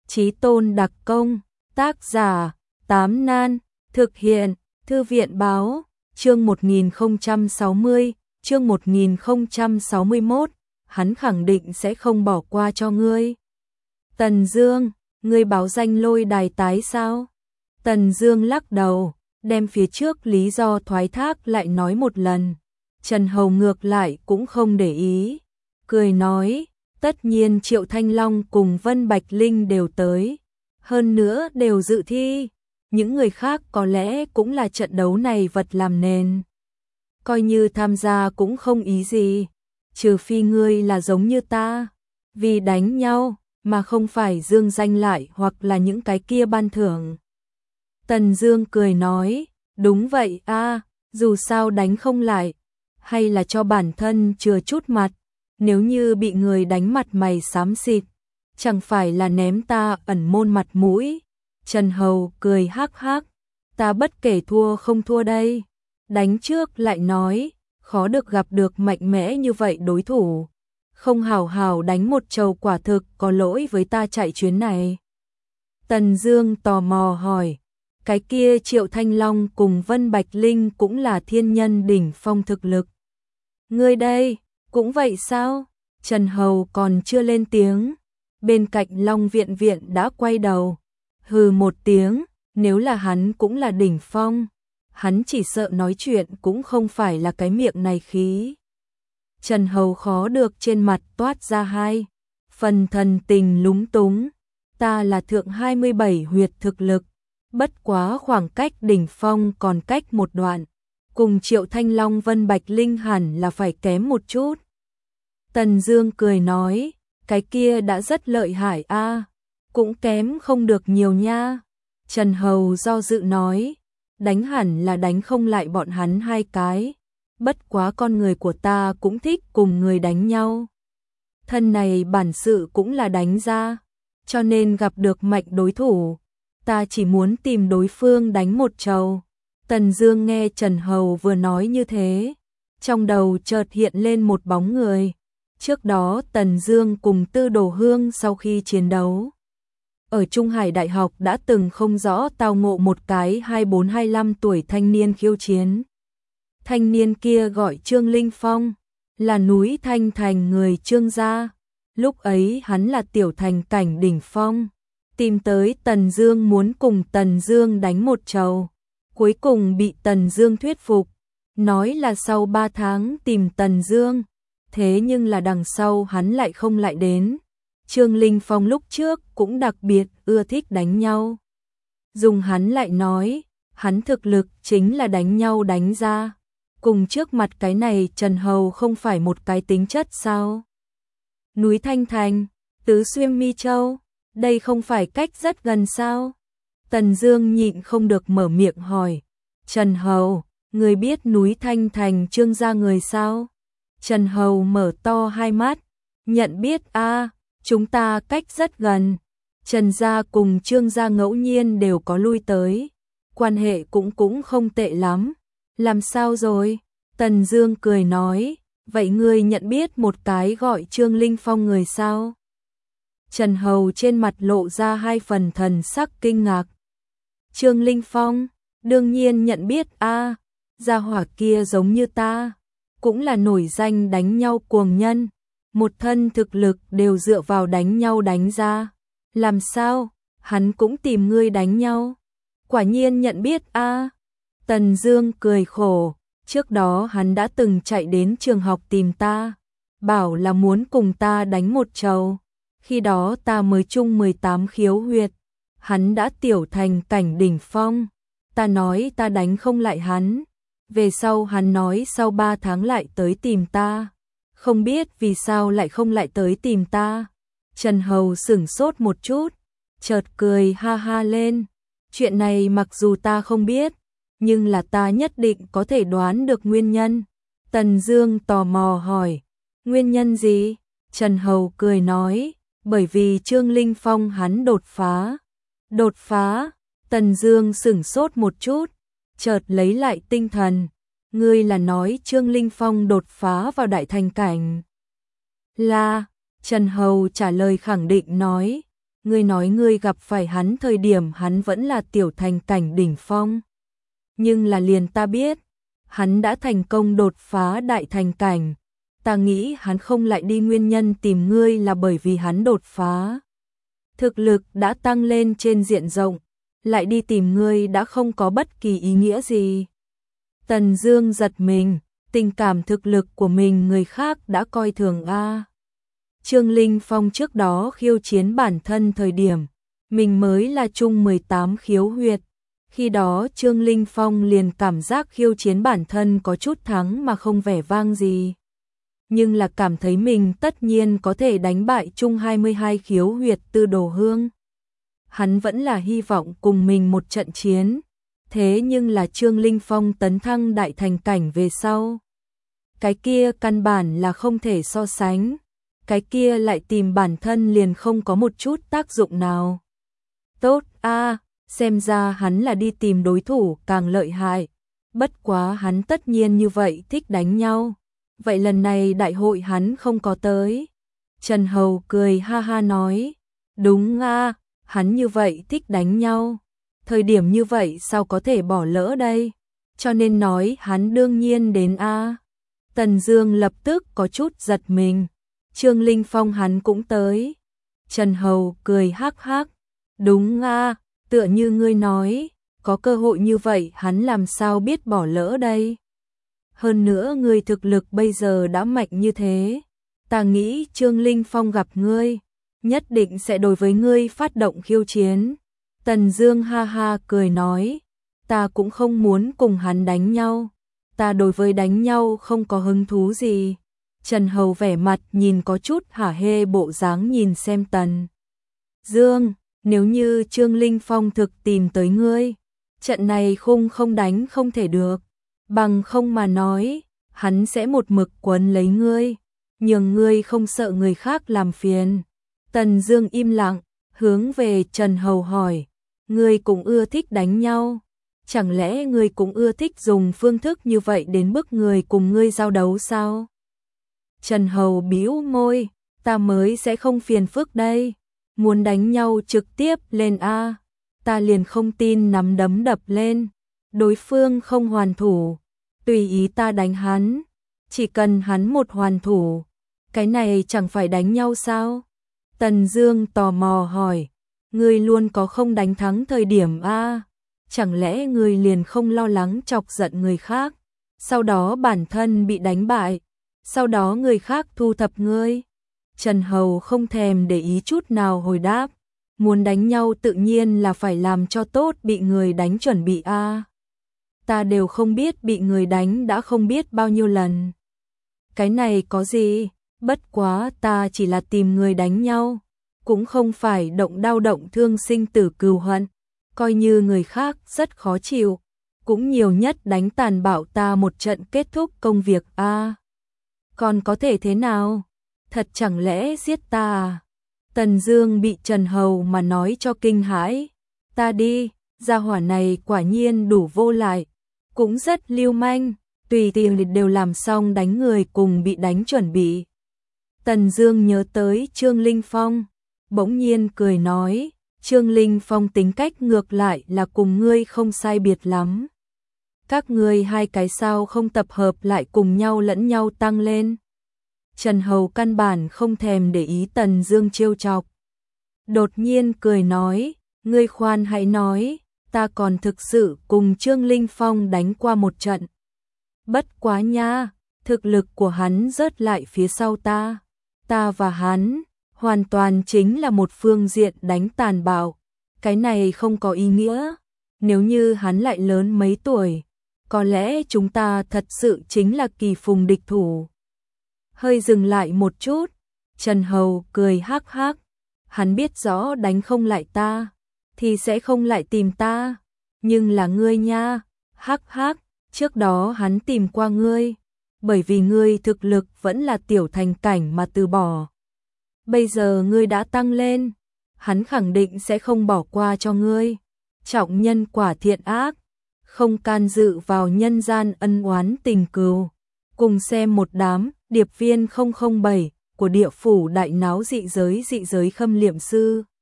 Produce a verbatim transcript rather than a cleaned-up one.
Chí tôn đặc công, tác giả, Tám Nan, thực hiện, Thư viện báo, chương một nghìn không trăm sáu mươi, chương một nghìn không trăm sáu mươi mốt, hắn khẳng định sẽ không bỏ qua cho ngươi. Tần Dương, ngươi báo danh lôi đài tái sao? Tần Dương lắc đầu, đem phía trước lý do thoái thác lại nói một lần. Trần Hầu ngược lại cũng không để ý, cười nói, tất nhiên Triệu Thanh Long cùng Vân Bạch Linh đều tới, hơn nữa đều dự thi, những người khác có lẽ cũng là trận đấu này vật làm nền. Coi như tham gia cũng không ý gì, trừ phi ngươi là giống như ta, vì đánh nhau mà không phải dương danh lại hoặc là những cái kia ban thưởng. Tần Dương cười nói, đúng vậy a, dù sao đánh không lại, hay là cho bản thân chừa chút mặt, nếu như bị người đánh mặt mày xám xịt, chẳng phải là ném ta ẩn môn mặt mũi. Trần Hầu cười hắc hắc, ta bất kể thua không thua đây, đánh trước lại nói, khó được gặp được mạnh mẽ như vậy đối thủ, không hào hào đánh một trầu quả thực có lỗi với ta chạy chuyến này. Tần Dương tò mò hỏi, cái kia Triệu Thanh Long cùng Vân Bạch Linh cũng là thiên nhân đỉnh phong thực lực. Ngươi đây, cũng vậy sao? Trần Hầu còn chưa lên tiếng, bên cạnh Long Viện Viện đã quay đầu, hừ một tiếng, nếu là hắn cũng là đỉnh phong, hắn chỉ sợ nói chuyện cũng không phải là cái miệng này khí. Trần Hầu khó được trên mặt toát ra hai phần thần tình lúng túng, ta là thượng hai mươi bảy huyệt thực lực, bất quá khoảng cách đỉnh phong còn cách một đoạn, cùng Triệu Thanh Long Vân Bạch Linh hẳn là phải kém một chút. Tần Dương cười nói, cái kia đã rất lợi hại a, cũng kém không được nhiều nha. Trần Hầu do dự nói, đánh hẳn là đánh không lại bọn hắn hai cái, bất quá con người của ta cũng thích cùng người đánh nhau. Thân này bản sự cũng là đánh ra, cho nên gặp được mạnh đối thủ, ta chỉ muốn tìm đối phương đánh một trầu. Tần Dương nghe Trần Hầu vừa nói như thế, trong đầu chợt hiện lên một bóng người. Trước đó Tần Dương cùng Tư Đồ Hương sau khi chiến đấu ở Trung Hải Đại học đã từng không rõ tao ngộ một cái hai mươi bốn hai mươi lăm tuổi thanh niên khiêu chiến. Thanh niên kia gọi Trương Linh Phong, là núi Thanh Thành người Trương gia. Lúc ấy hắn là tiểu thành cảnh đỉnh phong, tìm tới Tần Dương muốn cùng Tần Dương đánh một trầu, cuối cùng bị Tần Dương thuyết phục, nói là sau ba tháng tìm Tần Dương, thế nhưng là đằng sau hắn lại không lại đến. Trương Linh Phong lúc trước cũng đặc biệt ưa thích đánh nhau. Dùng hắn lại nói, hắn thực lực chính là đánh nhau đánh ra, cùng trước mặt cái này Trần Hầu không phải một cái tính chất sao? Núi Thanh Thành, Tứ Xuyên Mi Châu, đây không phải cách rất gần sao? Tần Dương nhịn không được mở miệng hỏi, Trần Hầu, người biết núi Thanh Thành Trương gia người sao? Trần Hầu mở to hai mắt, nhận biết a, chúng ta cách rất gần. Trần gia cùng Trương gia ngẫu nhiên đều có lui tới, quan hệ cũng cũng không tệ lắm. Làm sao rồi? Tần Dương cười nói, vậy ngươi nhận biết một cái gọi Trương Linh Phong người sao? Trần Hầu trên mặt lộ ra hai phần thần sắc kinh ngạc. Trương Linh Phong, đương nhiên nhận biết a, gia hỏa kia giống như ta, cũng là nổi danh đánh nhau cuồng nhân, một thân thực lực đều dựa vào đánh nhau đánh ra. Làm sao? Hắn cũng tìm ngươi đánh nhau? Quả nhiên nhận biết a. Tần Dương cười khổ, trước đó hắn đã từng chạy đến trường học tìm ta, bảo là muốn cùng ta đánh một trầu. Khi đó ta mới chung mười tám khiếu huyệt, hắn đã tiểu thành cảnh đỉnh phong, ta nói ta đánh không lại hắn. Về sau hắn nói sau ba tháng lại tới tìm ta, không biết vì sao lại không lại tới tìm ta. Trần Hầu sửng sốt một chút, chợt cười ha ha lên, chuyện này mặc dù ta không biết, nhưng là ta nhất định có thể đoán được nguyên nhân. Tần Dương tò mò hỏi, nguyên nhân gì? Trần Hầu cười nói, bởi vì Trương Linh Phong hắn đột phá. Đột phá? Tần Dương sửng sốt một chút, chợt lấy lại tinh thần, ngươi là nói Trương Linh Phong đột phá vào đại thành cảnh? Là, Trần Hầu trả lời khẳng định nói, ngươi nói ngươi gặp phải hắn thời điểm hắn vẫn là tiểu thành cảnh đỉnh phong. Nhưng là liền ta biết, hắn đã thành công đột phá đại thành cảnh. Ta nghĩ hắn không lại đi nguyên nhân tìm ngươi là bởi vì hắn đột phá. Thực lực đã tăng lên trên diện rộng, lại đi tìm ngươi đã không có bất kỳ ý nghĩa gì. Tần Dương giật mình, tình cảm thực lực của mình người khác đã coi thường a. Trương Linh Phong trước đó khiêu chiến bản thân thời điểm, mình mới là chung mười tám khiếu huyệt. Khi đó Trương Linh Phong liền cảm giác khiêu chiến bản thân có chút thắng mà không vẻ vang gì. Nhưng là cảm thấy mình tất nhiên có thể đánh bại chung hai mươi hai khiếu huyệt Tư Đồ Hương. Hắn vẫn là hy vọng cùng mình một trận chiến. Thế nhưng là Trương Linh Phong tấn thăng đại thành cảnh về sau. Cái kia căn bản là không thể so sánh. Cái kia lại tìm bản thân liền không có một chút tác dụng nào. Tốt a, xem ra hắn là đi tìm đối thủ càng lợi hại. Bất quá hắn tất nhiên như vậy thích đánh nhau. Vậy lần này đại hội hắn không có tới. Trần Hầu cười ha ha nói. Đúng a, hắn như vậy thích đánh nhau. Thời điểm như vậy sao có thể bỏ lỡ đây. Cho nên nói hắn đương nhiên đến a. Tần Dương lập tức có chút giật mình. Trương Linh Phong hắn cũng tới. Trần Hầu cười hắc hắc. Đúng a, tựa như ngươi nói, có cơ hội như vậy hắn làm sao biết bỏ lỡ đây. Hơn nữa ngươi thực lực bây giờ đã mạnh như thế. Ta nghĩ Trương Linh Phong gặp ngươi, nhất định sẽ đối với ngươi phát động khiêu chiến. Tần Dương ha ha cười nói, ta cũng không muốn cùng hắn đánh nhau. Ta đối với đánh nhau không có hứng thú gì. Trần Hầu vẻ mặt nhìn có chút hả hê bộ dáng nhìn xem Tần Dương, nếu như Trương Linh Phong thực tìm tới ngươi, trận này khung không đánh không thể được. Bằng không mà nói, hắn sẽ một mực quấn lấy ngươi, nhường ngươi không sợ người khác làm phiền. Tần Dương im lặng, hướng về Trần Hầu hỏi, ngươi cũng ưa thích đánh nhau? Chẳng lẽ ngươi cũng ưa thích dùng phương thức như vậy đến bức người cùng ngươi giao đấu sao? Trần Hầu bĩu môi, ta mới sẽ không phiền phức đây. Muốn đánh nhau trực tiếp lên a, ta liền không tin nắm đấm đập lên. Đối phương không hoàn thủ, tùy ý ta đánh hắn, chỉ cần hắn một hoàn thủ, cái này chẳng phải đánh nhau sao? Tần Dương tò mò hỏi, ngươi luôn có không đánh thắng thời điểm a, chẳng lẽ ngươi liền không lo lắng chọc giận người khác, sau đó bản thân bị đánh bại, sau đó người khác thu thập ngươi? Trần Hầu không thèm để ý chút nào hồi đáp, muốn đánh nhau tự nhiên là phải làm cho tốt bị người đánh chuẩn bị a. Ta đều không biết bị người đánh đã không biết bao nhiêu lần. Cái này có gì, bất quá ta chỉ là tìm người đánh nhau, cũng không phải động đao động thương sinh tử cừu hận, coi như người khác rất khó chịu, cũng nhiều nhất đánh tàn bạo ta một trận kết thúc công việc a. Còn có thể thế nào? Thật chẳng lẽ giết ta à? Tần Dương bị Trần Hầu mà nói cho kinh hãi. Ta đi, gia hỏa này quả nhiên đủ vô lại, cũng rất lưu manh, tùy tiện đều làm xong đánh người cùng bị đánh chuẩn bị. Tần Dương nhớ tới Trương Linh Phong, bỗng nhiên cười nói, Trương Linh Phong tính cách ngược lại là cùng ngươi không sai biệt lắm. Các ngươi hai cái sao không tập hợp lại cùng nhau lẫn nhau tăng lên? Trần Hầu căn bản không thèm để ý Tần Dương trêu chọc. Đột nhiên cười nói, ngươi khoan hãy nói, ta còn thực sự cùng Trương Linh Phong đánh qua một trận. Bất quá nha, thực lực của hắn rớt lại phía sau ta. Ta và hắn, hoàn toàn chính là một phương diện đánh tàn bạo. Cái này không có ý nghĩa. Nếu như hắn lại lớn mấy tuổi, có lẽ chúng ta thật sự chính là kỳ phùng địch thủ. Hơi dừng lại một chút, Trần Hầu cười hắc hắc. Hắn biết rõ đánh không lại ta, thì sẽ không lại tìm ta. Nhưng là ngươi nha, hắc hắc, trước đó hắn tìm qua ngươi, bởi vì ngươi thực lực vẫn là tiểu thành cảnh mà từ bỏ. Bây giờ ngươi đã tăng lên, hắn khẳng định sẽ không bỏ qua cho ngươi. Trọng nhân quả thiện ác, không can dự vào nhân gian ân oán tình cừu. Cùng xem một đám điệp viên không không bảy của địa phủ đại náo dị giới dị giới khâm liệm sư.